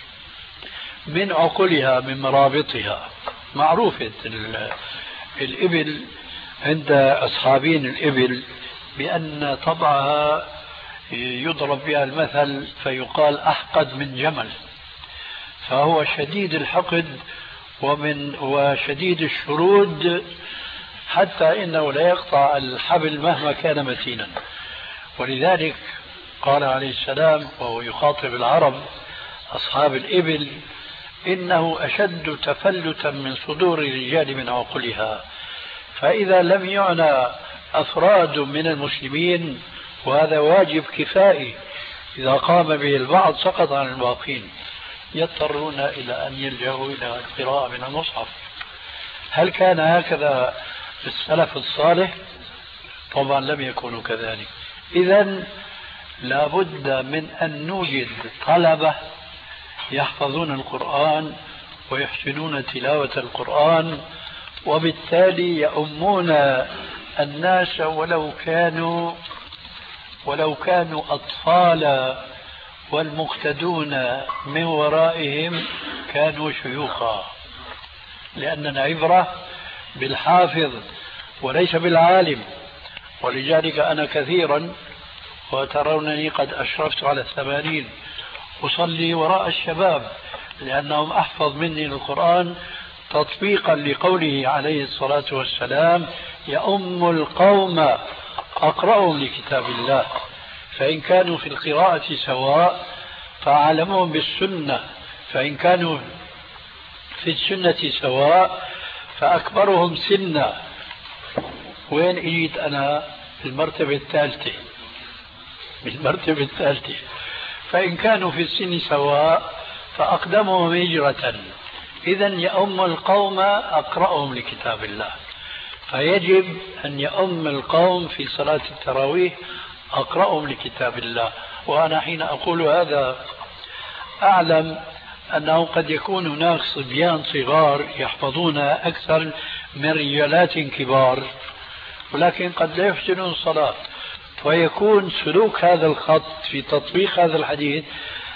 من عقلها من مرابطها. معروفة الإبل عند أصحابين الإبل بأن طبعها يضرب بها المثل فيقال أحقد من جمل، فهو شديد الحقد ومن وشديد الشرود حتى إنه لا يقطع الحبل مهما كان متينا. ولذلك قال عليه السلام وهو يخاطب العرب أصحاب الإبل: إنه أشد تفلتا من صدور الرجال من عقلها. فإذا لم يعنى أفراد من المسلمين، وهذا واجب كفائي إذا قام به البعض سقط عن الباقين، يضطرون إلى أن يلجأوا إلى القراءة من المصحف. هل كان هكذا في السلف الصالح؟ طبعا لم يكونوا كذلك. إذن لابد من أن نوجد طلبة يحفظون القرآن ويحسنون تلاوة القرآن، وبالتالي يؤمون الناس ولو كانوا ولو كانوا أطفالا، والمقتدون من ورائهم كانوا شيوخا، لأن العبرة بالحافظ وليس بالعالم. ولذلك أنا كثيرا وترونني قد أشرفت على الثمانين أصلي وراء الشباب لأنهم أحفظ مني القرآن تطبيقا لقوله عليه الصلاة والسلام: يؤم القوم أقرأهم لكتاب الله. فإن كانوا في القراءة سواء فأعلمهم بالسنة، فإن كانوا في السنة سواء فأكبرهم سنا. وين إجيت أنا؟ المرتبة الثالثة، بالمرتبة الثالثة. فإن كانوا في السن سواء فأقدمهم هجرة. إذن يؤم القوم أقرأهم لكتاب الله، فيجب أن يؤم القوم في صلاة التراويح أقرأهم لكتاب الله. وأنا حين أقول هذا أعلم أنه قد يكون هناك صبيان صغار يحفظون أكثر من رجالات كبار، ولكن قد لا يحسنون الصلاة، ويكون سلوك هذا الخط في تطبيق هذا الحديث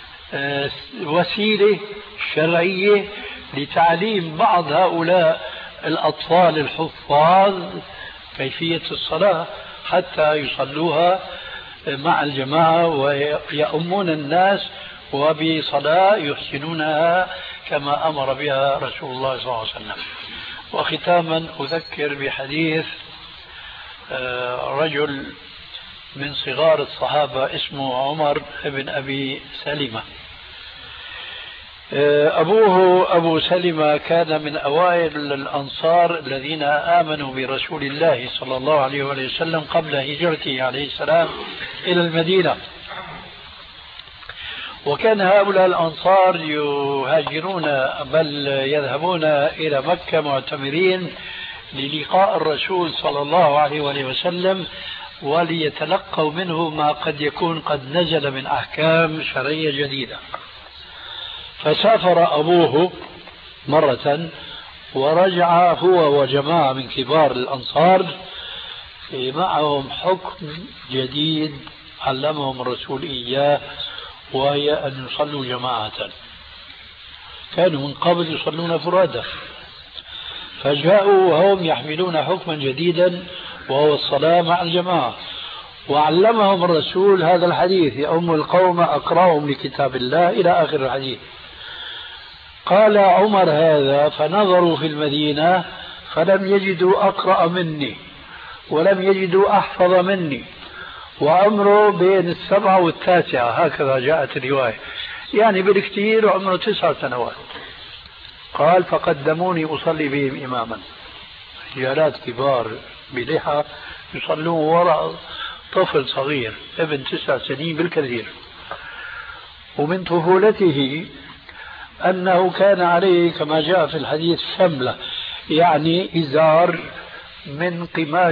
وسيلة شرعية لتعليم بعض هؤلاء الأطفال الحفاظ كيفية الصلاة حتى يصلوها مع الجماعة ويؤمون الناس وبصلاة يحسنونها كما أمر بها رسول الله صلى الله عليه وسلم. وختاما أذكر بحديث رجل من صغار الصحابة اسمه عمر بن أبي سلمة. أبوه أبو سلمة كان من أوائل الأنصار الذين آمنوا برسول الله صلى الله عليه وسلم قبل هجرته عليه السلام إلى المدينة. وكان هؤلاء الأنصار يهاجرون بل يذهبون إلى مكة معتمرين للقاء الرسول صلى الله عليه وسلم وليتلقوا منه ما قد يكون قد نزل من أحكام شرعية جديدة. فسافر أبوه مرة ورجع هو وجماعة من كبار الأنصار معهم حكم جديد علمهم الرسول إياه، وهي أن يصلوا جماعة. كانوا من قبل يصلون فرادى، فجاءوا وهم يحملون حكما جديدا وهو الصلاة مع الجماعة. وعلمهم الرسول هذا الحديث: يؤم القوم أقرأهم لكتاب الله إلى آخر الحديث. قال عمر هذا فنظروا في المدينة فلم يجدوا أقرأ مني ولم يجدوا أحفظ مني، وعمره بين السبعة والتاسعة، هكذا جاءت الرواية، يعني بالكثير عمره تسع سنوات. قال فقدموني أصلي بهم إماما، رجالات كبار بلحى يصلون وراء طفل صغير ابن تسع سنين بالكثير. ومن طفولته أنه كان عليه كما جاء في الحديث شملة، يعني إزار من قماش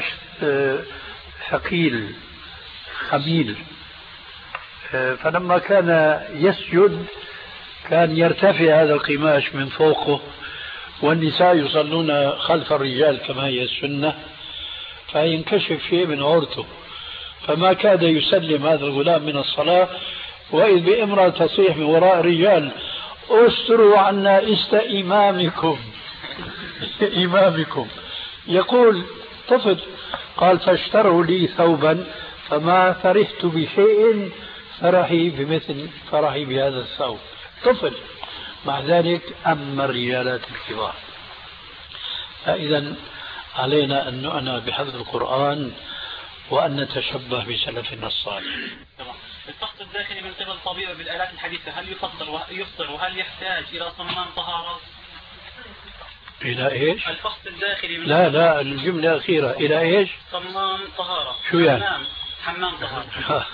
ثقيل خميل. فلما كان يسجد كان يرتفع هذا القماش من فوقه، والنساء يصلون خلف الرجال كما هي السنة، فينكشف شيء من عورته. فما كاد يسلم هذا الغلام من الصلاة وإذ بامرأة تصيح من وراء رجال: استروا عنا است إمامكم. إمامكم يقول طفل، قال: فاشتروا لي ثوبا فما فرحت بشيء فرحي بمثل فرحي بهذا الثوب. طفل، مع ذلك أما الرجالات الكبار. فإذا علينا أن نعنى بحفظ القرآن وأن نتشبه بسلفنا الصالح. الفحص الداخلي من قبل طبيب بالآلات الحديثة هل يفضل يفطر وهل يحتاج إلى صمام طهارة؟ إلى إيش؟ الفحص الداخلي من لا لا الجملة الأخيرة إلى إيش؟ صمام طهارة. شو يعني؟ حمام حمام طهارة.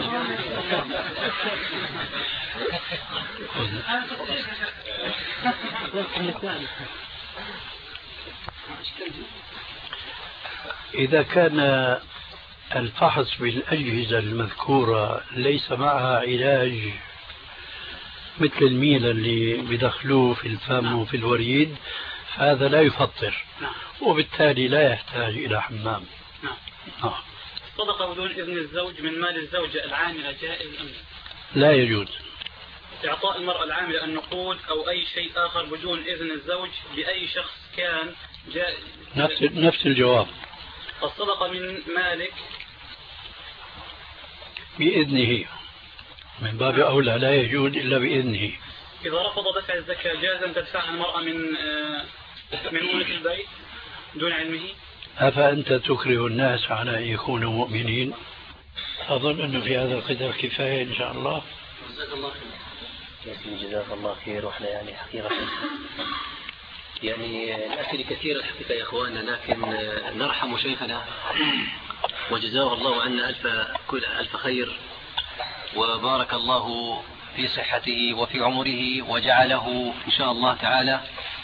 إذا كان الفحص بالأجهزة المذكورة ليس معها علاج مثل الميل اللي بدخلوه في الفم وفي الوريد، فهذا لا يفطر، وبالتالي لا يحتاج إلى حمام. نعم. الصدقة بدون إذن الزوج من مال الزوجة العاملة جائز أم لا يجوز؟ إعطاء المرأة العاملة النقود أو أي شيء آخر بدون إذن الزوج بأي شخص كان جائز؟ نفس نفس الجواب. الصدقة من مالك بإذنه من باب أولى لا يجوز إلا بإذنه. إذا رفض دفع الزكاة جاز أن تدفعها المرأة من من مولك البيت دون علمه؟ أفأنت تكره الناس على أن يكونوا مؤمنين؟ أظن أنه في هذا القدر كفاية إن شاء الله. جزاك الله خير. جزاك الله خير. وإحنا يعني حقيقة يعني الأسئلة كثيرة الحقيقة يا إخواننا، لكن نرحم شيخنا وجزاه الله عنا ألف كل ألف خير، وبارك الله في صحته وفي عمره، وجعله إن شاء الله تعالى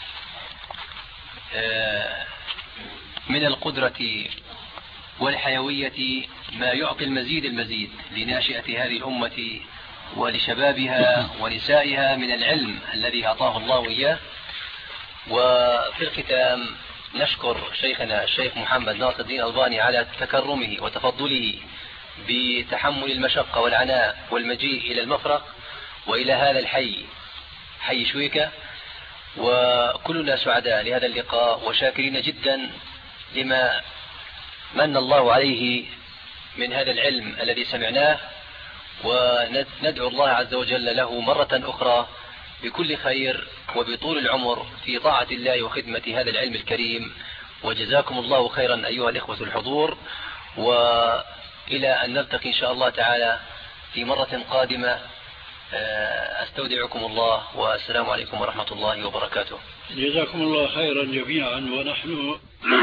من القدرة والحيوية ما يعطي المزيد المزيد لناشئة هذه الأمة ولشبابها ونسائها من العلم الذي أعطاه الله إياه. وفي الختام نشكر شيخنا الشيخ محمد ناصر الدين الألباني على تكرمه وتفضله بتحمل المشقة والعناء والمجيء إلى المفرق وإلى هذا الحي حي شويكة، وكلنا سعداء لهذا اللقاء وشاكرين جدا لما من الله عليه من هذا العلم الذي سمعناه، وندعو الله عز وجل له مرة أخرى بكل خير وبطول العمر في طاعة الله وخدمة هذا العلم الكريم. وجزاكم الله خيرا أيها الإخوة الحضور، وإلى أن نلتقي إن شاء الله تعالى في مرة قادمة. أستودعكم الله والسلام عليكم ورحمة الله وبركاته. جزاكم الله خيرا جميعا. ونحن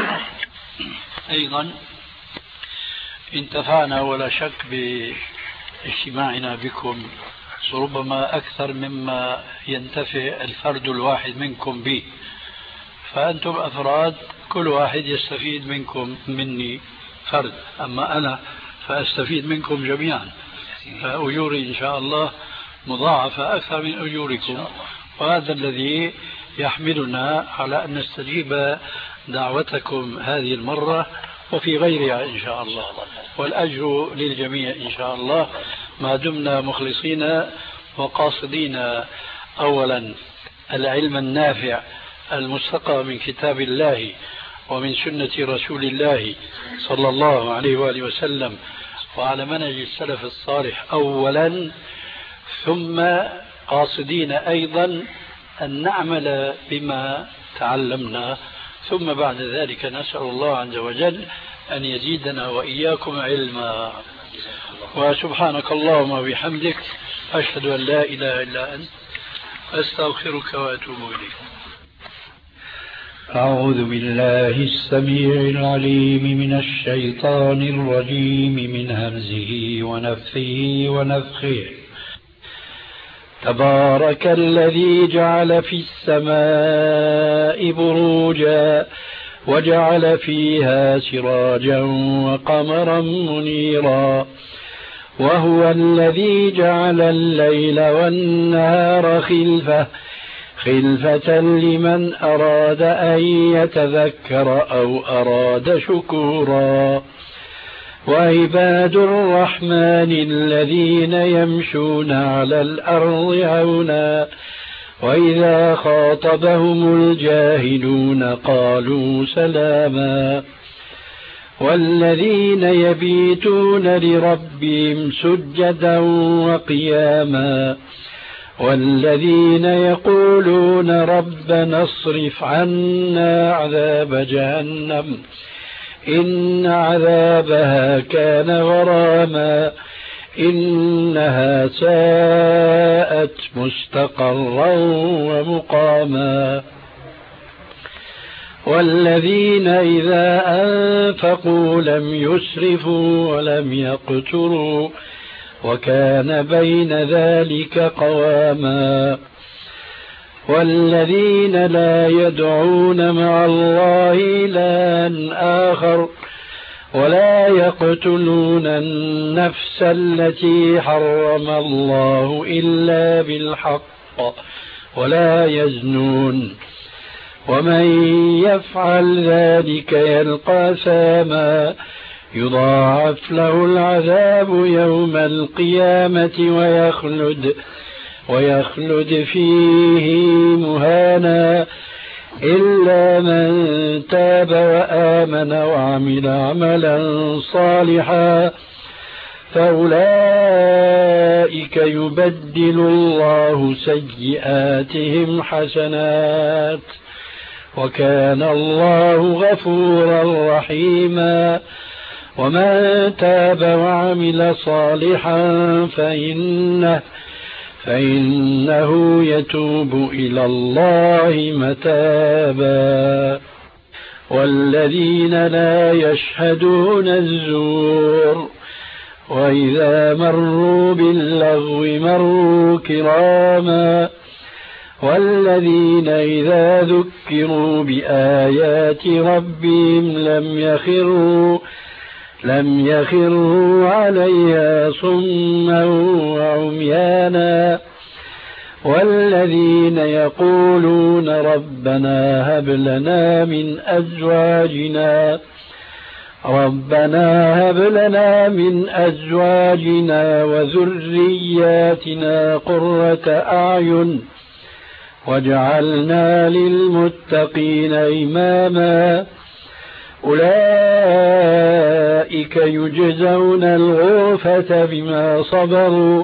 أيضا انتفعنا ولا شك باجتماعنا بكم ربما أكثر مما ينتفع الفرد الواحد منكم به، فأنتم أفراد كل واحد يستفيد منكم مني فرد، أما أنا فأستفيد منكم جميعا، فأجوري إن شاء الله مضاعفة أكثر من أجوركم، وهذا الذي يحملنا على أن نستجيب دعوتكم هذه المرة وفي غيرها إن شاء الله، والأجر للجميع إن شاء الله ما دمنا مخلصين وقاصدين أولا العلم النافع المستقى من كتاب الله ومن سنة رسول الله صلى الله عليه وآله وسلم وعلى منهج السلف الصالح أولا، ثم قاصدين أيضا أن نعمل بما تعلمنا، ثم بعد ذلك نسأل الله عز وجل أن يزيدنا وإياكم علما. وسبحانك اللهم وبحمدك أشهد أن لا إله إلا أنت أستغفرك وأتوب إليك. أعوذ بالله السميع العليم من الشيطان الرجيم من همزه ونفثه ونفخه. تبارك الذي جعل في السماء بروجا وجعل فيها سراجا وقمرا منيرا، وهو الذي جعل الليل والنهار خلفة خلفة لمن أراد أن يتذكر أو أراد شكورا، وعباد الرحمن الذين يمشون على الأرض هونا وإذا خاطبهم الجاهلون قالوا سلاما والذين يبيتون لربهم سجدا وقياما والذين يقولون ربنا اصرف عنا عذاب جهنم إن عذابها كان غراما إنها ساءت مستقرا ومقاما والذين إذا أنفقوا لم يسرفوا ولم يقتروا وكان بين ذلك قواما والذين لا يدعون مع الله إلها آخر ولا يقتلون النفس التي حرم الله إلا بالحق ولا يزنون ومن يفعل ذلك يلقى أثاما يضاعف له العذاب يوم القيامة ويخلد ويخلد فيه مهانا إلا من تاب وآمن وعمل عملا صالحا فأولئك يبدل الله سيئاتهم حسنات وكان الله غفورا رحيما ومن تاب وعمل صالحا فإنه فإنه يتوب إلى الله متابا والذين لا يشهدون الزور وإذا مروا باللغو مروا كراما والذين إذا ذكروا بآيات ربهم لم يخروا لم يخروا عليها صما وعميانا والذين يقولون ربنا هب لنا من أزواجنا ربنا هب لنا من أزواجنا وذرياتنا قرة أعين واجعلنا للمتقين إماما أولئك يجزون الغرفة بما صبروا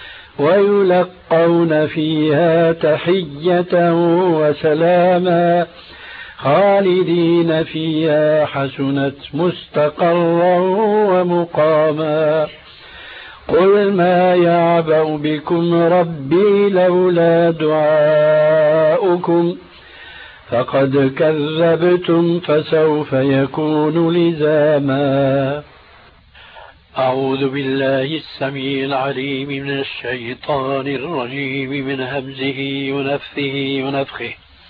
ويلقون فيها تحية وسلاما خالدين فيها حسنت مستقرا ومقاما قل ما يعبأ بكم ربي لولا دعاؤكم فقد كذبتم فسوف يكون لزاما أعوذ بالله السميع العليم من الشيطان الرجيم من همزه ونفثه ونفخه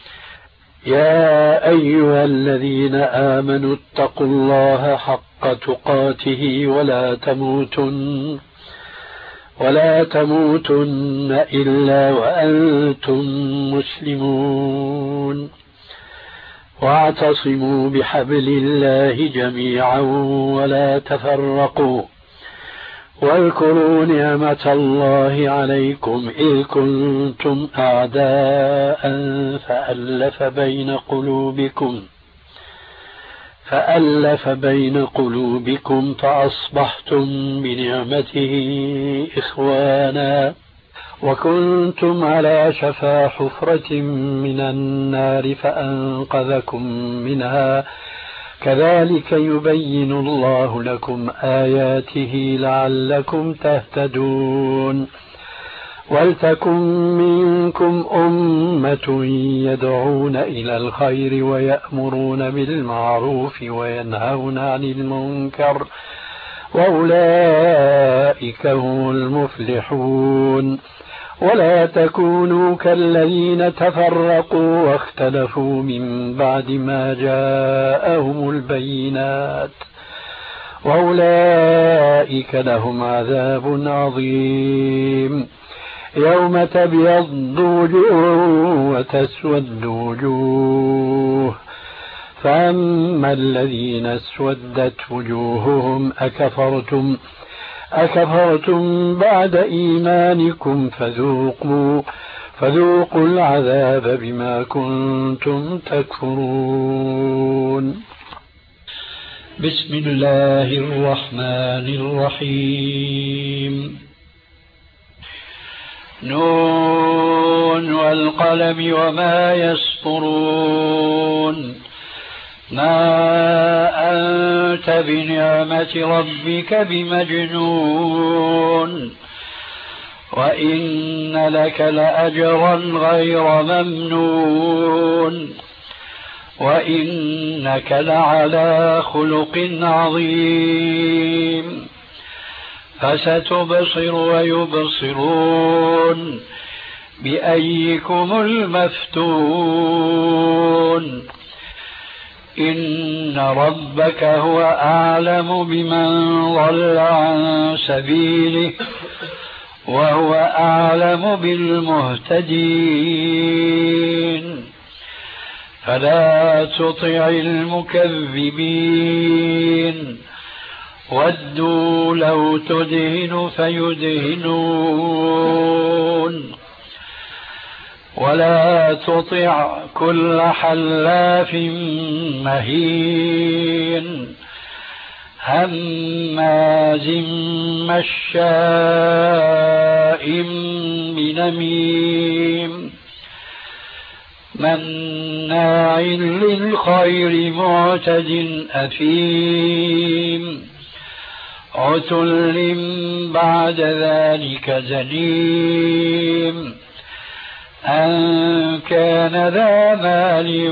يا أيها الذين آمنوا اتقوا الله حق تقاته ولا تموتن ولا تموتن إلا وأنتم مسلمون واعتصموا بحبل الله جميعا ولا تفرقوا واذكروا نعمة الله عليكم إذ كنتم أعداء فألف بين قلوبكم فألف بين قلوبكم فأصبحتم بنعمته إخوانا وكنتم على شفا حفرة من النار فأنقذكم منها كذلك يبين الله لكم آياته لعلكم تهتدون ولتكن منكم أمة يدعون إلى الخير ويأمرون بالمعروف وينهون عن المنكر وأولئك هم المفلحون ولا تكونوا كالذين تفرقوا واختلفوا من بعد ما جاءهم البينات وأولئك لهم عذاب عظيم يوم تبيض وجوه وتسود وجوه فأما الذين اسودت وجوههم أكفرتم أكفرتم بعد إيمانكم فذوقوا فذوقوا العذاب بما كنتم تكفرون. بسم الله الرحمن الرحيم. نون والقلم وما يسطرون. ما أنت بنعمة ربك بمجنون وإن لك لأجرا غير ممنون وإنك لعلى خلق عظيم. فستبصر ويبصرون بأيكم المفتون. إن ربك هو أعلم بمن ضل عن سبيله وهو أعلم بالمهتدين. فلا تطع المكذبين ودوا لو تدهن فيدهنون ولا تطع كل حلاف مهين هماز مشاء بنميم مناع للخير معتد أثيم عتل بعد ذلك زنيم أن كان ذا مال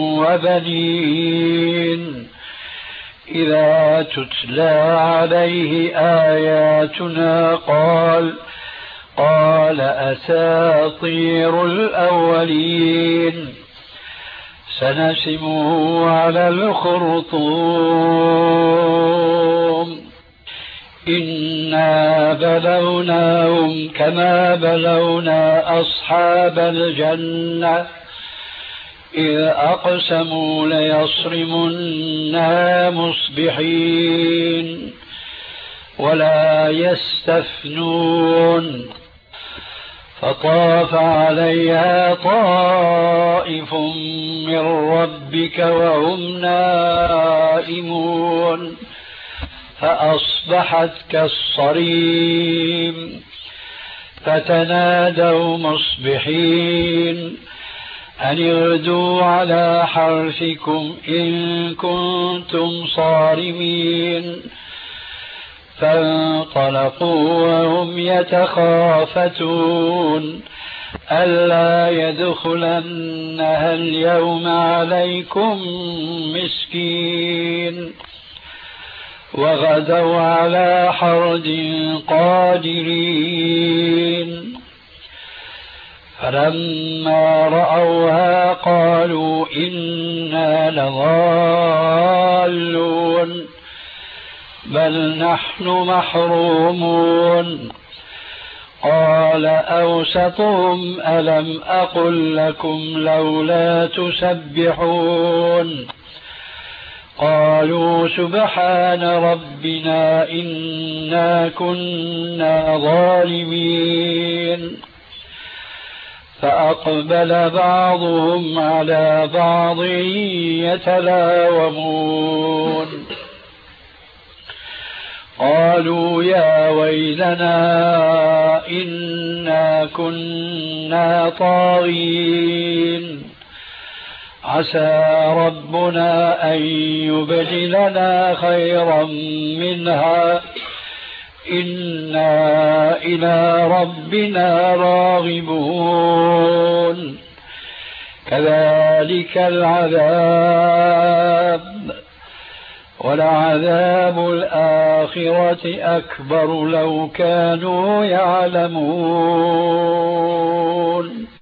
وبنين إذا تتلى عليه آياتنا قال قال أساطير الأولين سنسمه على الخرطوم. إنا بلوناهم كما بلونا أصحاب الجنة إذ أقسموا ليصرمنها مصبحين ولا يستثنون. فطاف عليها طائف من ربك وهم نائمون فأصبحت كالصريم. فتنادوا مصبحين أن اغدوا على حرثكم إن كنتم صارمين. فانطلقوا وهم يتخافتون ألا يدخلنها اليوم عليكم مسكين. وغدوا على حرد قادرين. فلما رأوها قالوا إنا لضالون بل نحن محرومون. قال أوسطهم ألم أقل لكم لولا تسبحون. قالوا سبحان ربنا إنا كنا ظالمين. فأقبل بعضهم على بعض يتلاومون. قالوا يا ويلنا إنا كنا طاغين عسى ربنا أن يبدلنا خيرا منها إنا إلى ربنا راغبون. كذلك العذاب ولعذاب الآخرة أكبر لو كانوا يعلمون.